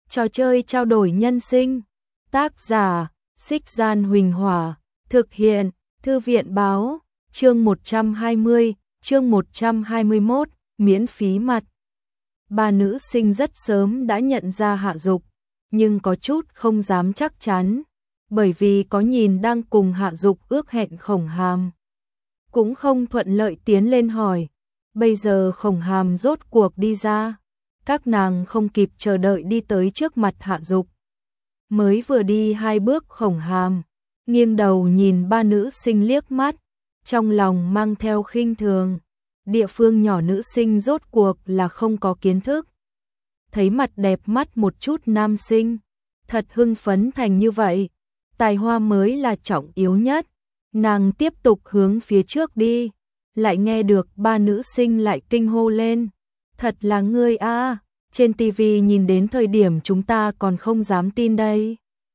Trò chơi trao đổi nhân sinh. Tác giả: Xích Gian Huỳnh Hỏa. Thực hiện: Thư viện báo. Chương 120, chương 121, miễn phí mặt. Ba nữ sinh rất sớm đã nhận ra Hạ Dục, nhưng có chút không dám chắc chắn, bởi vì có nhìn đang cùng Hạ Dục ước hẹn Khổng Hàm. Cũng không thuận lợi tiến lên hỏi. Bây giờ Khổng Hàm rốt cuộc đi ra, các nàng không kịp chờ đợi đi tới trước mặt Hạ Dục. Mới vừa đi 2 bước, Khổng Hàm nghiêng đầu nhìn ba nữ sinh liếc mắt, trong lòng mang theo khinh thường. Địa phương nhỏ nữ sinh rốt cuộc là không có kiến thức. Thấy mặt đẹp mắt một chút nam sinh, thật hưng phấn thành như vậy. Tài hoa mới là trọng yếu nhất. Nàng tiếp tục hướng phía trước đi, lại nghe được ba nữ sinh lại kinh hô lên. Thật là ngươi a, trên tivi nhìn đến thời điểm chúng ta còn không dám tin đây.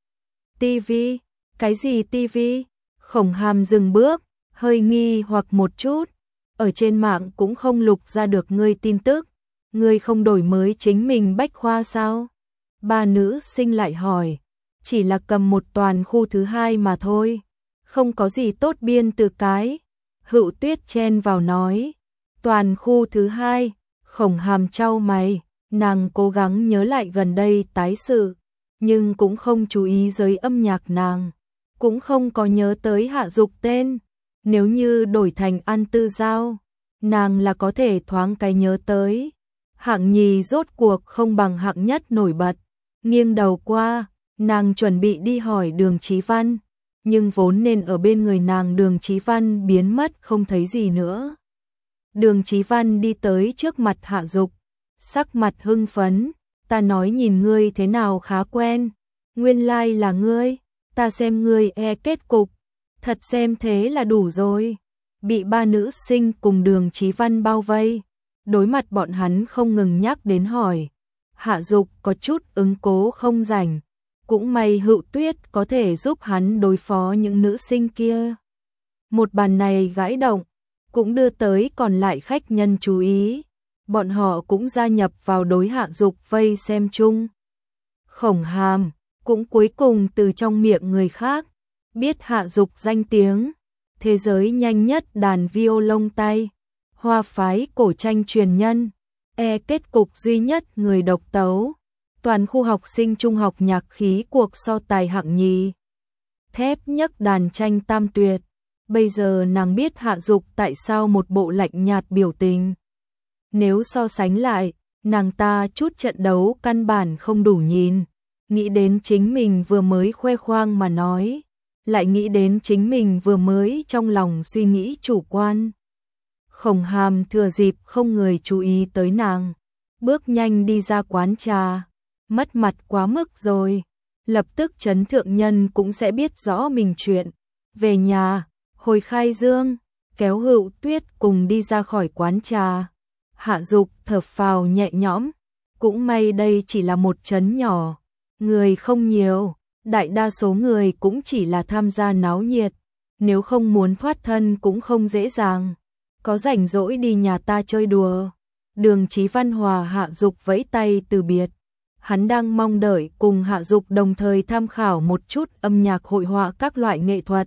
Tivi? Cái gì tivi? Khổng Hàm dừng bước, hơi nghi hoặc một chút. Ở trên mạng cũng không lục ra được ngươi tin tức, ngươi không đổi mới chính mình bách khoa sao? Ba nữ sinh lại hỏi. Chỉ là cầm một toàn khu thứ 2 mà thôi, không có gì tốt biên từ cái. Hữu Tuyết chen vào nói. Toàn khu thứ 2, Khổng Hàm chau mày, nàng cố gắng nhớ lại gần đây tái sự, nhưng cũng không chú ý giới âm nhạc nàng, cũng không có nhớ tới Hạ Dục tên. Nếu như đổi thành An Tư Giao, nàng là có thể thoáng cái nhớ tới. Hạng nhì rốt cuộc không bằng hạng nhất nổi bật. Nghiêng đầu qua, nàng chuẩn bị đi hỏi Đường Chí Văn, nhưng vốn nên ở bên người nàng Đường Chí Văn biến mất không thấy gì nữa. Đường Chí Văn đi tới trước mặt Hạ Dục, sắc mặt hưng phấn. Ta nói nhìn ngươi thế nào khá quen, nguyên lai là ngươi, ta xem ngươi kết cục, thật xem thế là đủ rồi. Bị ba nữ sinh cùng Đường Chí Văn bao vây, đối mặt bọn hắn không ngừng nhắc đến hỏi. Hạ Dục có chút ứng cố không rảnh, cũng may Hữu Tuyết có thể giúp hắn đối phó những nữ sinh kia. Một bàn này gãi động, cũng đưa tới còn lại khách nhân chú ý. Bọn họ cũng gia nhập vào đối Hạ Dục vây xem chung. Khổng Hàm cũng cuối cùng từ trong miệng người khác biết Hạ Dục danh tiếng. Thế giới nhanh nhất đàn violon tay, hoa phái cổ tranh truyền nhân, kết cục duy nhất người độc tấu. Toàn khu học sinh trung học nhạc khí cuộc so tài hạng nhì. Thép nhấc đàn tranh tam tuyệt. Bây giờ nàng biết Hạ Dục tại sao một bộ lạnh nhạt biểu tình. Nếu so sánh lại, nàng ta chút trận đấu căn bản không đủ nhìn. Nghĩ đến chính mình vừa mới khoe khoang mà nói, lại nghĩ đến chính mình vừa mới trong lòng suy nghĩ chủ quan. Khổng Hàm thừa dịp không người chú ý tới nàng, bước nhanh đi ra quán trà. Mất mặt quá mức rồi, lập tức Trấn Thượng Nhân cũng sẽ biết rõ mình chuyện. Về nhà, hồi khai dương, kéo Hữu Tuyết cùng đi ra khỏi quán trà. Hạ Dục thở phào nhẹ nhõm, cũng may đây chỉ là một trấn nhỏ, người không nhiều, đại đa số người cũng chỉ là tham gia náo nhiệt, nếu không muốn thoát thân cũng không dễ dàng. Có rảnh rỗi đi nhà ta chơi đùa. Đường Chí Văn hòa Hạ Dục vẫy tay từ biệt. Hắn đang mong đợi cùng Hạ Dục đồng thời tham khảo một chút âm nhạc, hội họa, các loại nghệ thuật.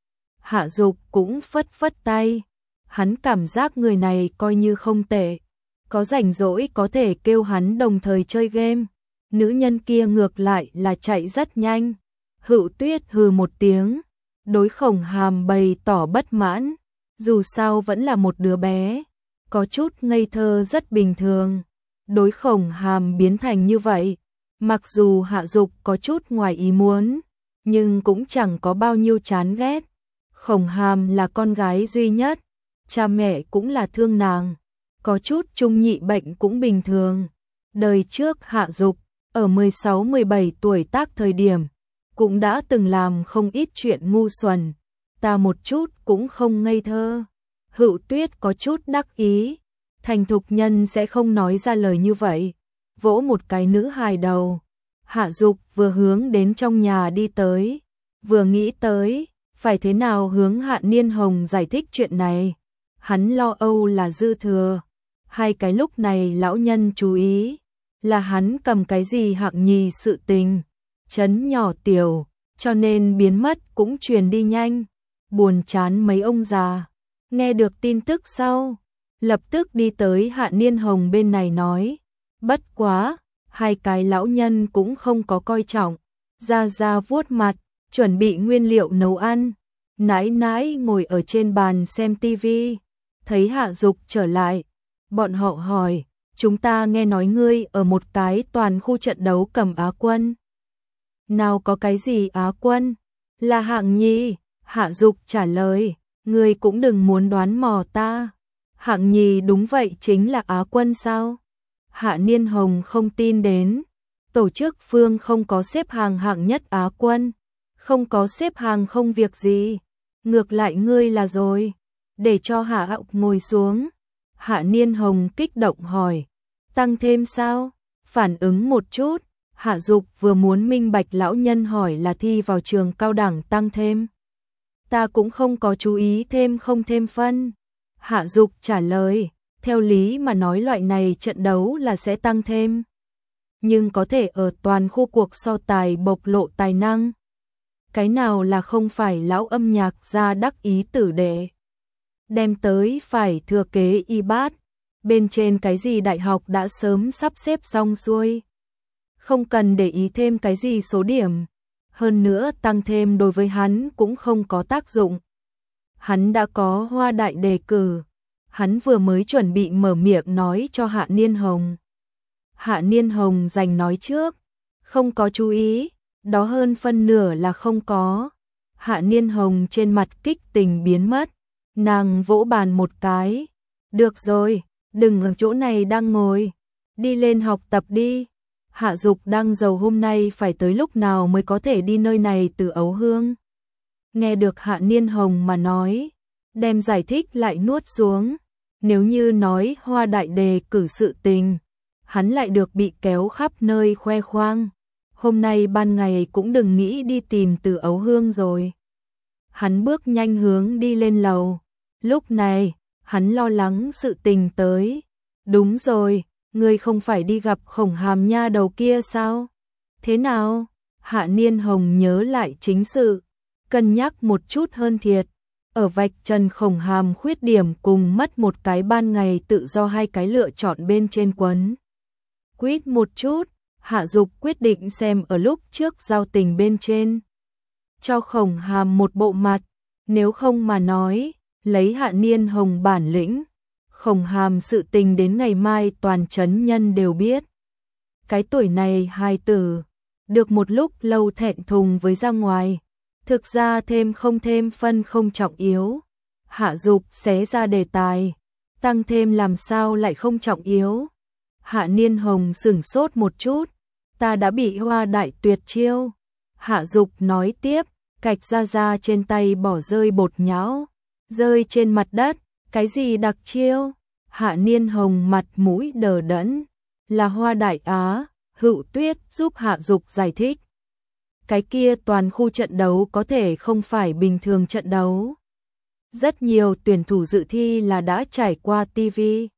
Hạ Dục cũng phất phất tay. Hắn cảm giác người này coi như không tệ, có rảnh rỗi có thể kêu hắn đồng thời chơi game. Nữ nhân kia ngược lại là chạy rất nhanh. Hữu Tuyết hừ một tiếng, đối Khổng Hàm bày tỏ bất mãn. Dù sao vẫn là một đứa bé, có chút ngây thơ rất bình thường. Đối Khổng Hàm biến thành như vậy, mặc dù Hạ Dục có chút ngoài ý muốn, nhưng cũng chẳng có bao nhiêu chán ghét. Khổng Hàm là con gái duy nhất, cha mẹ cũng là thương nàng, có chút trung nhị bệnh cũng bình thường. Đời trước Hạ Dục ở 16-17 tuổi tác thời điểm, cũng đã từng làm không ít chuyện ngu xuẩn, ta một chút cũng không ngây thơ. Hữu Tuyết có chút đắc ý, thành thục nhân sẽ không nói ra lời như vậy, vỗ một cái nữ hài đầu. Hạ Dục vừa hướng đến trong nhà đi tới, vừa nghĩ tới phải thế nào hướng Hạ Niên Hồng giải thích chuyện này. Hắn lo âu là dư thừa. Hai cái lúc này lão nhân chú ý, là hắn cầm cái gì hạng nhì sự tình, chấn nhỏ tiểu, cho nên biến mất cũng truyền đi nhanh. Buồn chán mấy ông già, nghe được tin tức sau, lập tức đi tới Hạ Niên Hồng bên này nói, bất quá, hai cái lão nhân cũng không có coi trọng, ra ra vuốt mặt, chuẩn bị nguyên liệu nấu ăn. Nãi nãi ngồi ở trên bàn xem tivi, thấy Hạ Dục trở lại, bọn họ hỏi, chúng ta nghe nói ngươi ở một cái toàn khu trận đấu cầm Á quân. Nào có cái gì Á quân, là hạng nhì. Hạ Dục trả lời, ngươi cũng đừng muốn đoán mò ta. Hạng nhì đúng vậy chính là Á quân sao? Hạ Niên Hồng không tin đến, tổ chức phương không có xếp hàng hạng nhất Á quân, không có xếp hàng không việc gì, ngược lại ngươi là rồi. Để cho Hạ Hạo ngồi xuống. Hạ Niên Hồng kích động hỏi, tăng thêm sao? Phản ứng một chút, Hạ Dục vừa muốn minh bạch lão nhân hỏi là thi vào trường cao đẳng tăng thêm. Ta cũng không có chú ý thêm không thêm phân. Hạ Dục trả lời, theo lý mà nói loại này trận đấu là sẽ tăng thêm. Nhưng có thể ở toàn khu cuộc so tài bộc lộ tài năng. Cái nào là không phải lão âm nhạc ra đắc ý tử đệ. Đem tới phải thừa kế y bát, bên trên cái gì đại học đã sớm sắp xếp xong xuôi. Không cần để ý thêm cái gì số điểm. Hơn nữa tăng thêm đối với hắn cũng không có tác dụng. Hắn đã có Hoa Đại đề cử. Hắn vừa mới chuẩn bị mở miệng nói cho Hạ Niên Hồng. Hạ Niên Hồng giành nói trước. Không có chú ý, đó hơn phân nửa là không có. Hạ Niên Hồng trên mặt kích tình biến mất. Nàng vỗ bàn một cái. Được rồi, đừng ở chỗ này đang ngồi. Đi lên học tập đi. Hạ Dục đang giàu hôm nay phải tới lúc nào mới có thể đi nơi này từ Ấu Hương. Nghe được Hạ Niên Hồng mà nói, đem giải thích lại nuốt xuống. Nếu như nói Hoa Đại đề cử sự tình, hắn lại được bị kéo khắp nơi khoe khoang. Hôm nay ban ngày cũng đừng nghĩ đi tìm từ Ấu Hương rồi. Hắn bước nhanh hướng đi lên lầu. Lúc này, hắn lo lắng sự tình tới. Đúng rồi, ngươi không phải đi gặp Khổng Hàm nha đầu kia sao? Thế nào? Hạ Niên Hồng nhớ lại chính sự, cân nhắc một chút hơn thiệt. Ở vạch trần Khổng Hàm khuyết điểm cùng mất một cái ban ngày tự do hai cái lựa chọn bên trên quấn. Quýt một chút, Hạ Dục quyết định xem ở lúc trước giao tình bên trên. Cho Khổng Hàm một bộ mặt, nếu không mà nói, lấy Hạ Niên Hồng bản lĩnh. Khổng Hàm sự tình đến ngày mai toàn trấn nhân đều biết. Cái tuổi này hài tử, được một lúc lâu thẹn thùng với ra ngoài. Thực ra thêm không thêm phân không trọng yếu. Hạ Dục xé ra đề tài. Tăng thêm làm sao lại không trọng yếu. Hạ Niên Hồng sửng sốt một chút. Ta đã bị Hoa Đại tuyệt chiêu. Hạ Dục nói tiếp, cạch ra trên tay bỏ rơi bột nhão. Rơi trên mặt đất. Cái gì đặc chiêu? Hạ Niên Hồng mặt mũi đờ đẫn. Là Hoa Đại Á. Hữu Tuyết giúp Hạ Dục giải thích. Cái kia toàn khu trận đấu có thể không phải bình thường trận đấu. Rất nhiều tuyển thủ dự thi là đã trải qua TV.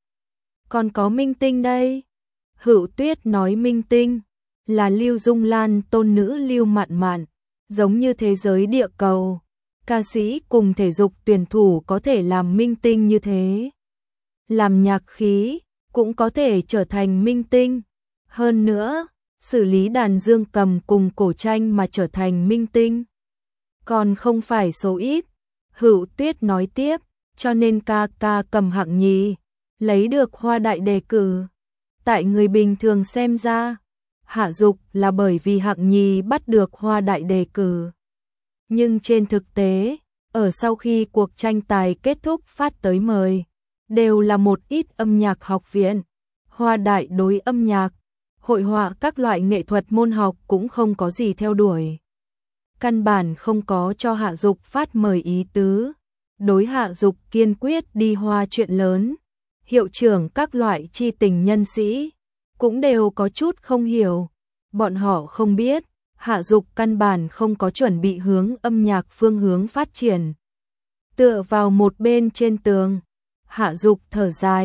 Còn có minh tinh đây. Hữu Tuyết nói minh tinh là Lưu Dung Lan tôn nữ Lưu Mạn Mạn. Giống như thế giới địa cầu, ca sĩ cùng thể dục tuyển thủ có thể làm minh tinh như thế. Làm nhạc khí cũng có thể trở thành minh tinh. Hơn nữa, xử lý đàn dương cầm cùng cổ tranh mà trở thành minh tinh. Còn không phải số ít. Hữu Tuyết nói tiếp, cho nên ca ca cầm hạng nhì, lấy được Hoa Đại đề cử. Tại người bình thường xem ra, Hạ Dục là bởi vì hạng nhì bắt được Hoa Đại đề cử. Nhưng trên thực tế, ở sau khi cuộc tranh tài kết thúc phát tới mời, đều là một ít âm nhạc học viện. Hoa Đại đối âm nhạc, hội họa các loại nghệ thuật môn học cũng không có gì theo đuổi. Căn bản không có cho Hạ Dục phát mời ý tứ. Đối Hạ Dục kiên quyết đi Hoa chuyện lớn. Hiệu trưởng các loại chi tình nhân sĩ cũng đều có chút không hiểu. Bọn họ không biết, Hạ Dục căn bản không có chuẩn bị hướng âm nhạc phương hướng phát triển. Tựa vào một bên trên tường, Hạ Dục thở dài,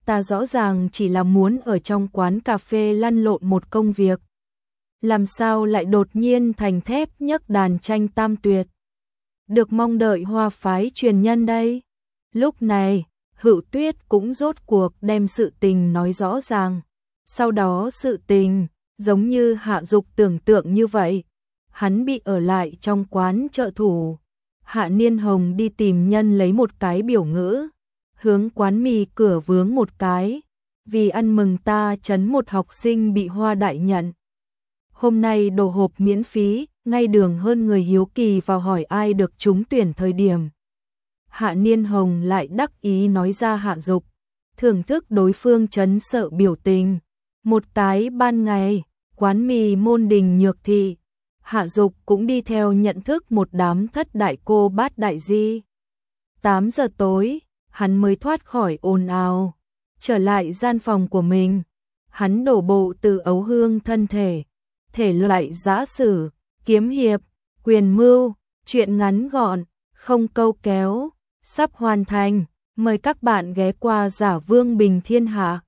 ta rõ ràng chỉ là muốn ở trong quán cà phê lăn lộn một công việc. Làm sao lại đột nhiên thành thép nhấc đàn tranh tam tuyệt. Được mong đợi Hoa phái truyền nhân đây. Lúc này, Hữu Tuyết cũng rốt cuộc đem sự tình nói rõ ràng. Sau đó sự tình, giống như Hạ Dục tưởng tượng như vậy. Hắn bị ở lại trong quán trợ thủ. Hạ Niên Hồng đi tìm nhân lấy một cái biểu ngữ. Hướng quán mì cửa vướng một cái. Vì ăn mừng ta trấn một học sinh bị Hoa đại nhận. Hôm nay đồ hộp miễn phí, ngay đường hơn người hiếu kỳ vào hỏi ai được trúng tuyển thời điểm. Hạ Niên Hồng lại đắc ý nói ra Hạ Dục, thưởng thức đối phương trấn sợ biểu tình. Một cái ban ngày, quán mì Môn Đình Nhược Thị, Hạ Dục cũng đi theo nhận thức một đám thất đại cô bát đại di. 8 giờ tối, hắn mới thoát khỏi ồn ào, trở lại gian phòng của mình. Hắn đổ bộ từ ấu hương thân thể, thể loại giã sử, kiếm hiệp, quyền mưu, truyện ngắn gọn, không câu kéo, sắp hoàn thành. Mời các bạn ghé qua Giả Vương Bình Thiên Hạ.